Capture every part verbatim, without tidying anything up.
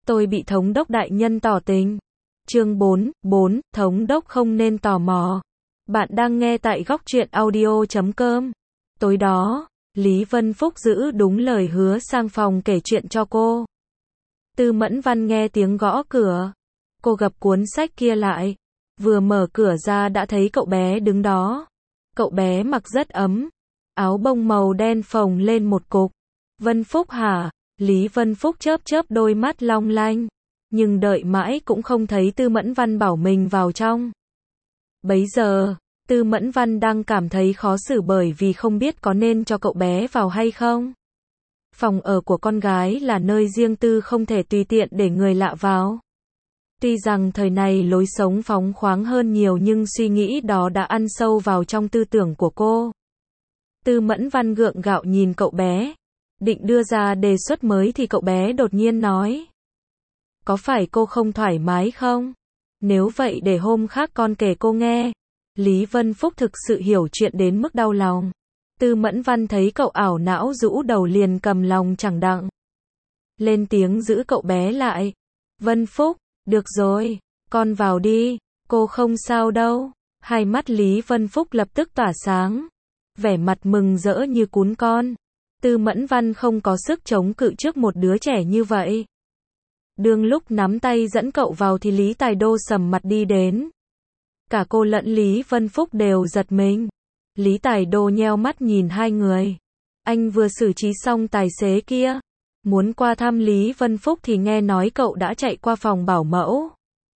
Tôi bị thống đốc đại nhân tỏ tình. Chương bốn, bốn, thống đốc không nên tò mò. Bạn đang nghe tại góc truyện audio chấm com. Tối đó, Lý Vân Phúc giữ đúng lời hứa sang phòng kể chuyện cho cô. Tư Mẫn Văn nghe tiếng gõ cửa. Cô gập cuốn sách kia lại. Vừa mở cửa ra đã thấy cậu bé đứng đó. Cậu bé mặc rất ấm. Áo bông màu đen phồng lên một cục. Vân Phúc hả? Lý Vân Phúc chớp chớp đôi mắt long lanh. Nhưng đợi mãi cũng không thấy Tư Mẫn Văn bảo mình vào trong. Bấy giờ, Tư Mẫn Văn đang cảm thấy khó xử bởi vì không biết có nên cho cậu bé vào hay không. Phòng ở của con gái là nơi riêng tư không thể tùy tiện để người lạ vào. Tuy rằng thời này lối sống phóng khoáng hơn nhiều nhưng suy nghĩ đó đã ăn sâu vào trong tư tưởng của cô. Tư Mẫn Văn gượng gạo nhìn cậu bé. Định đưa ra đề xuất mới thì cậu bé đột nhiên nói. Có phải cô không thoải mái không? Nếu vậy để hôm khác con kể cô nghe. Lý Vân Phúc thực sự hiểu chuyện đến mức đau lòng. Tư Mẫn Văn thấy cậu ảo não rũ đầu liền cầm lòng chẳng đặng. Lên tiếng giữ cậu bé lại. Vân Phúc, được rồi, con vào đi, cô không sao đâu. Hai mắt Lý Vân Phúc lập tức tỏa sáng. Vẻ mặt mừng rỡ như cún con. Tư Mẫn Văn không có sức chống cự trước một đứa trẻ như vậy. Đương lúc nắm tay dẫn cậu vào thì Lý Tài Đô sầm mặt đi đến. Cả cô lẫn Lý Vân Phúc đều giật mình. Lý Tài Đô nheo mắt nhìn hai người. Anh vừa xử trí xong tài xế kia. Muốn qua thăm Lý Vân Phúc thì nghe nói cậu đã chạy qua phòng bảo mẫu.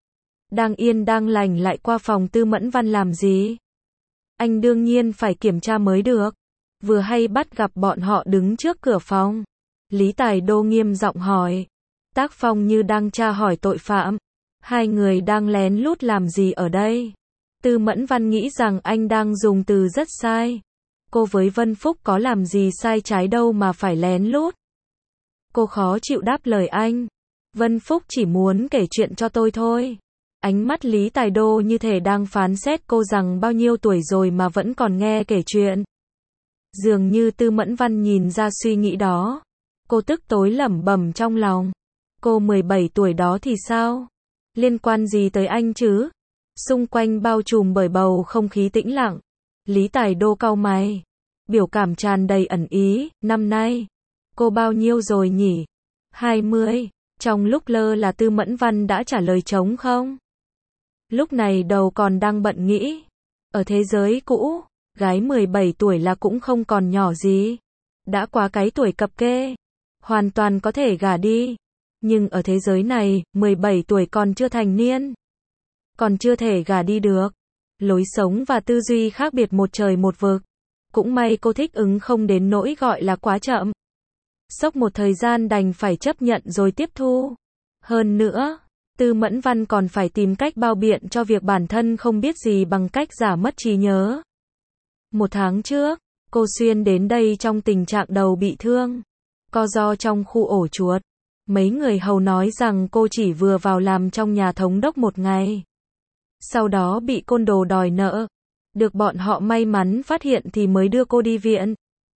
Đang yên đang lành lại qua phòng Tư Mẫn Văn làm gì? Anh đương nhiên phải kiểm tra mới được. Vừa hay bắt gặp bọn họ đứng trước cửa phòng. Lý Tài Đô nghiêm giọng hỏi. Tác phong như đang tra hỏi tội phạm. Hai người đang lén lút làm gì ở đây? Tư Mẫn Văn nghĩ rằng anh đang dùng từ rất sai. Cô với Vân Phúc có làm gì sai trái đâu mà phải lén lút. Cô khó chịu đáp lời anh. Vân Phúc chỉ muốn kể chuyện cho tôi thôi. Ánh mắt Lý Tài Đô như thể đang phán xét cô rằng bao nhiêu tuổi rồi mà vẫn còn nghe kể chuyện. Dường như Tư Mẫn Văn nhìn ra suy nghĩ đó. Cô tức tối lẩm bẩm trong lòng. Cô mười bảy tuổi đó thì sao? Liên quan gì tới anh chứ? Xung quanh bao trùm bởi bầu không khí tĩnh lặng. Lý Tài Đô cau mày. Biểu cảm tràn đầy ẩn ý. Năm nay, cô bao nhiêu rồi nhỉ? hai mươi. Trong lúc lơ là Tư Mẫn Văn đã trả lời trống không? Lúc này đầu còn đang bận nghĩ. Ở thế giới cũ, gái mười bảy tuổi là cũng không còn nhỏ gì. Đã quá cái tuổi cập kê. Hoàn toàn có thể gả đi. Nhưng ở thế giới này, mười bảy tuổi còn chưa thành niên. Còn chưa thể gả đi được. Lối sống và tư duy khác biệt một trời một vực. Cũng may cô thích ứng không đến nỗi gọi là quá chậm. Sốc một thời gian đành phải chấp nhận rồi tiếp thu. Hơn nữa, Tư Mẫn Văn còn phải tìm cách bao biện cho việc bản thân không biết gì bằng cách giả mất trí nhớ. Một tháng trước, cô xuyên đến đây trong tình trạng đầu bị thương. Co ro trong khu ổ chuột. Mấy người hầu nói rằng cô chỉ vừa vào làm trong nhà thống đốc một ngày. Sau đó bị côn đồ đòi nợ. Được bọn họ may mắn phát hiện thì mới đưa cô đi viện.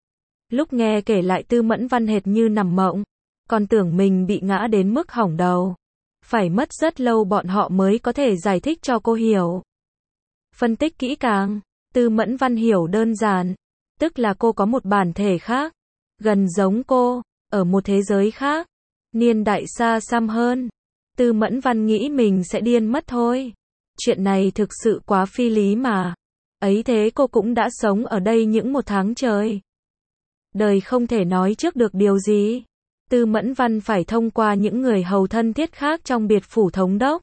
Lúc nghe kể lại Tư Mẫn Văn hệt như nằm mộng. Còn tưởng mình bị ngã đến mức hỏng đầu. Phải mất rất lâu bọn họ mới có thể giải thích cho cô hiểu. Phân tích kỹ càng, Tư Mẫn Văn hiểu đơn giản. Tức là cô có một bản thể khác. Gần giống cô, ở một thế giới khác. Niên đại xa xăm hơn. Tư Mẫn Văn nghĩ mình sẽ điên mất thôi. Chuyện này thực sự quá phi lý mà. Ấy thế cô cũng đã sống ở đây những một tháng trời. Đời không thể nói trước được điều gì. Tư Mẫn Văn phải thông qua những người hầu thân thiết khác trong biệt phủ thống đốc.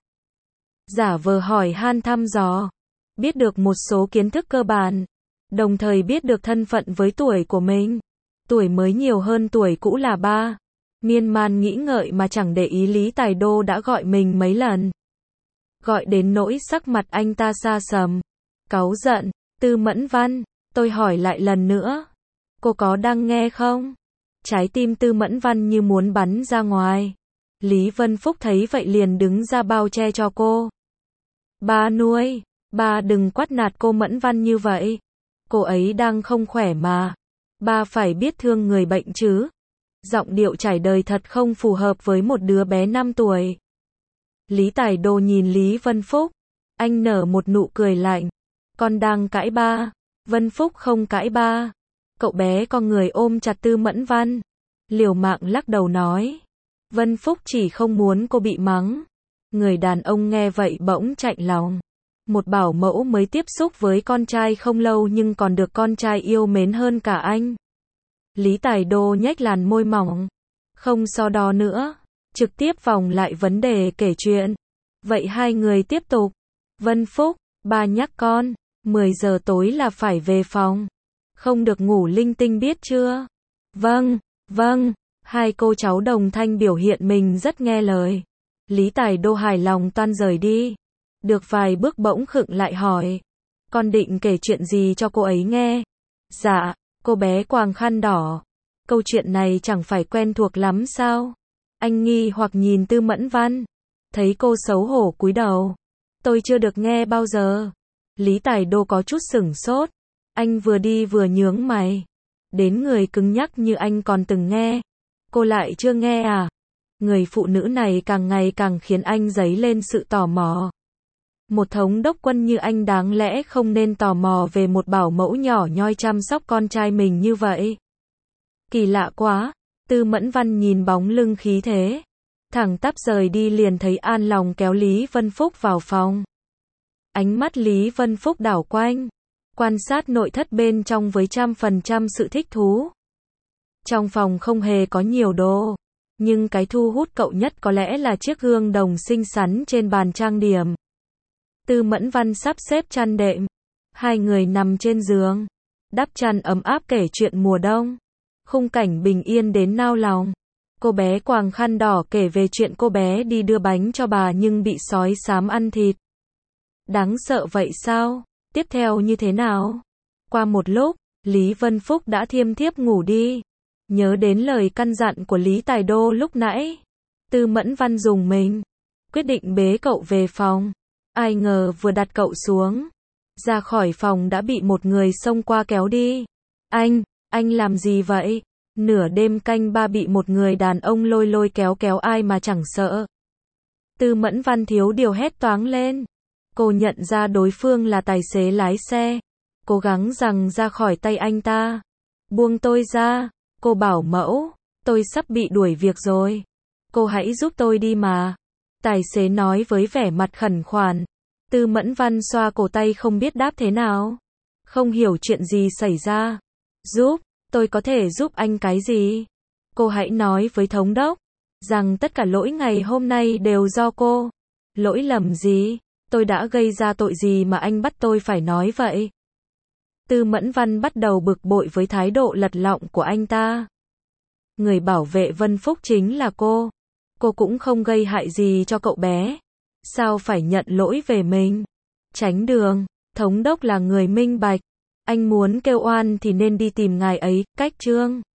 Giả vờ hỏi han thăm dò. Biết được một số kiến thức cơ bản. Đồng thời biết được thân phận với tuổi của mình. Tuổi mới nhiều hơn tuổi cũ là ba. Miên man nghĩ ngợi mà chẳng để ý Lý Tài Đô đã gọi mình mấy lần. Gọi đến nỗi sắc mặt anh ta xa sầm. Cáu giận. Tư Mẫn Văn, tôi hỏi lại lần nữa. Cô có đang nghe không? Trái tim Tư Mẫn Văn như muốn bắn ra ngoài. Lý Vân Phúc thấy vậy liền đứng ra bao che cho cô. Ba nuôi, ba đừng quát nạt cô Mẫn Văn như vậy. Cô ấy đang không khỏe mà. Ba phải biết thương người bệnh chứ. Giọng điệu trải đời thật không phù hợp với một đứa bé năm tuổi. Lý Tài Đô nhìn Lý Vân Phúc. Anh nở một nụ cười lạnh. Con đang cãi ba. Vân Phúc không cãi ba. Cậu bé con người ôm chặt Tư Mẫn Văn. Liều mạng lắc đầu nói. Vân Phúc chỉ không muốn cô bị mắng. Người đàn ông nghe vậy bỗng chạnh lòng. Một bảo mẫu mới tiếp xúc với con trai không lâu nhưng còn được con trai yêu mến hơn cả anh. Lý Tài Đô nhếch làn môi mỏng. Không so đo nữa. Trực tiếp vòng lại vấn đề kể chuyện. Vậy hai người tiếp tục. Vân Phúc, ba nhắc con, mười giờ tối là phải về phòng. Không được ngủ linh tinh biết chưa? Vâng, vâng. Hai cô cháu đồng thanh biểu hiện mình rất nghe lời. Lý Tài Đô hài lòng toan rời đi. Được vài bước bỗng khựng lại hỏi. Con định kể chuyện gì cho cô ấy nghe? Dạ, cô bé quàng khăn đỏ. Câu chuyện này chẳng phải quen thuộc lắm sao? Anh nghi hoặc nhìn Tư Mẫn Văn. Thấy cô xấu hổ cúi đầu. Tôi chưa được nghe bao giờ. Lý Tài Đô có chút sửng sốt. Anh vừa đi vừa nhướng mày. Đến người cứng nhắc như anh còn từng nghe. Cô lại chưa nghe à? Người phụ nữ này càng ngày càng khiến anh dấy lên sự tò mò. Một thống đốc quân như anh đáng lẽ không nên tò mò về một bảo mẫu nhỏ nhoi chăm sóc con trai mình như vậy. Kỳ lạ quá. Tư Mẫn Văn nhìn bóng lưng khí thế. Thẳng tắp rời đi liền thấy an lòng kéo Lý Vân Phúc vào phòng. Ánh mắt Lý Vân Phúc đảo quanh. Quan sát nội thất bên trong với trăm phần trăm sự thích thú. Trong phòng không hề có nhiều đồ. Nhưng cái thu hút cậu nhất có lẽ là chiếc gương đồng xinh xắn trên bàn trang điểm. Tư Mẫn Văn sắp xếp chăn đệm. Hai người nằm trên giường. Đắp chăn ấm áp kể chuyện mùa đông. Khung cảnh bình yên đến nao lòng. Cô bé quàng khăn đỏ kể về chuyện cô bé đi đưa bánh cho bà nhưng bị sói xám ăn thịt. Đáng sợ vậy sao? Tiếp theo như thế nào? Qua một lúc, Lý Vân Phúc đã thiêm thiếp ngủ đi. Nhớ đến lời căn dặn của Lý Tài Đô lúc nãy. Tư Mẫn Văn dùng mình. Quyết định bế cậu về phòng. Ai ngờ vừa đặt cậu xuống. Ra khỏi phòng đã bị một người xông qua kéo đi. Anh, anh làm gì vậy? Nửa đêm canh ba bị một người đàn ông lôi lôi kéo kéo ai mà chẳng sợ. Tư Mẫn Văn thiếu điều hét toáng lên. Cô nhận ra đối phương là tài xế lái xe. Cố gắng rằng ra khỏi tay anh ta. Buông tôi ra. Cô bảo mẫu. Tôi sắp bị đuổi việc rồi. Cô hãy giúp tôi đi mà. Tài xế nói với vẻ mặt khẩn khoản. Tư Mẫn Văn xoa cổ tay không biết đáp thế nào. Không hiểu chuyện gì xảy ra. Giúp. Tôi có thể giúp anh cái gì? Cô hãy nói với thống đốc. Rằng tất cả lỗi ngày hôm nay đều do cô. Lỗi lầm gì? Tôi đã gây ra tội gì mà anh bắt tôi phải nói vậy? Tư Mẫn Văn bắt đầu bực bội với thái độ lật lọng của anh ta. Người bảo vệ Vân Phúc chính là cô. Cô cũng không gây hại gì cho cậu bé. Sao phải nhận lỗi về mình? Tránh đường. Thống đốc là người minh bạch. Anh muốn kêu oan thì nên đi tìm ngài ấy. Cách trương.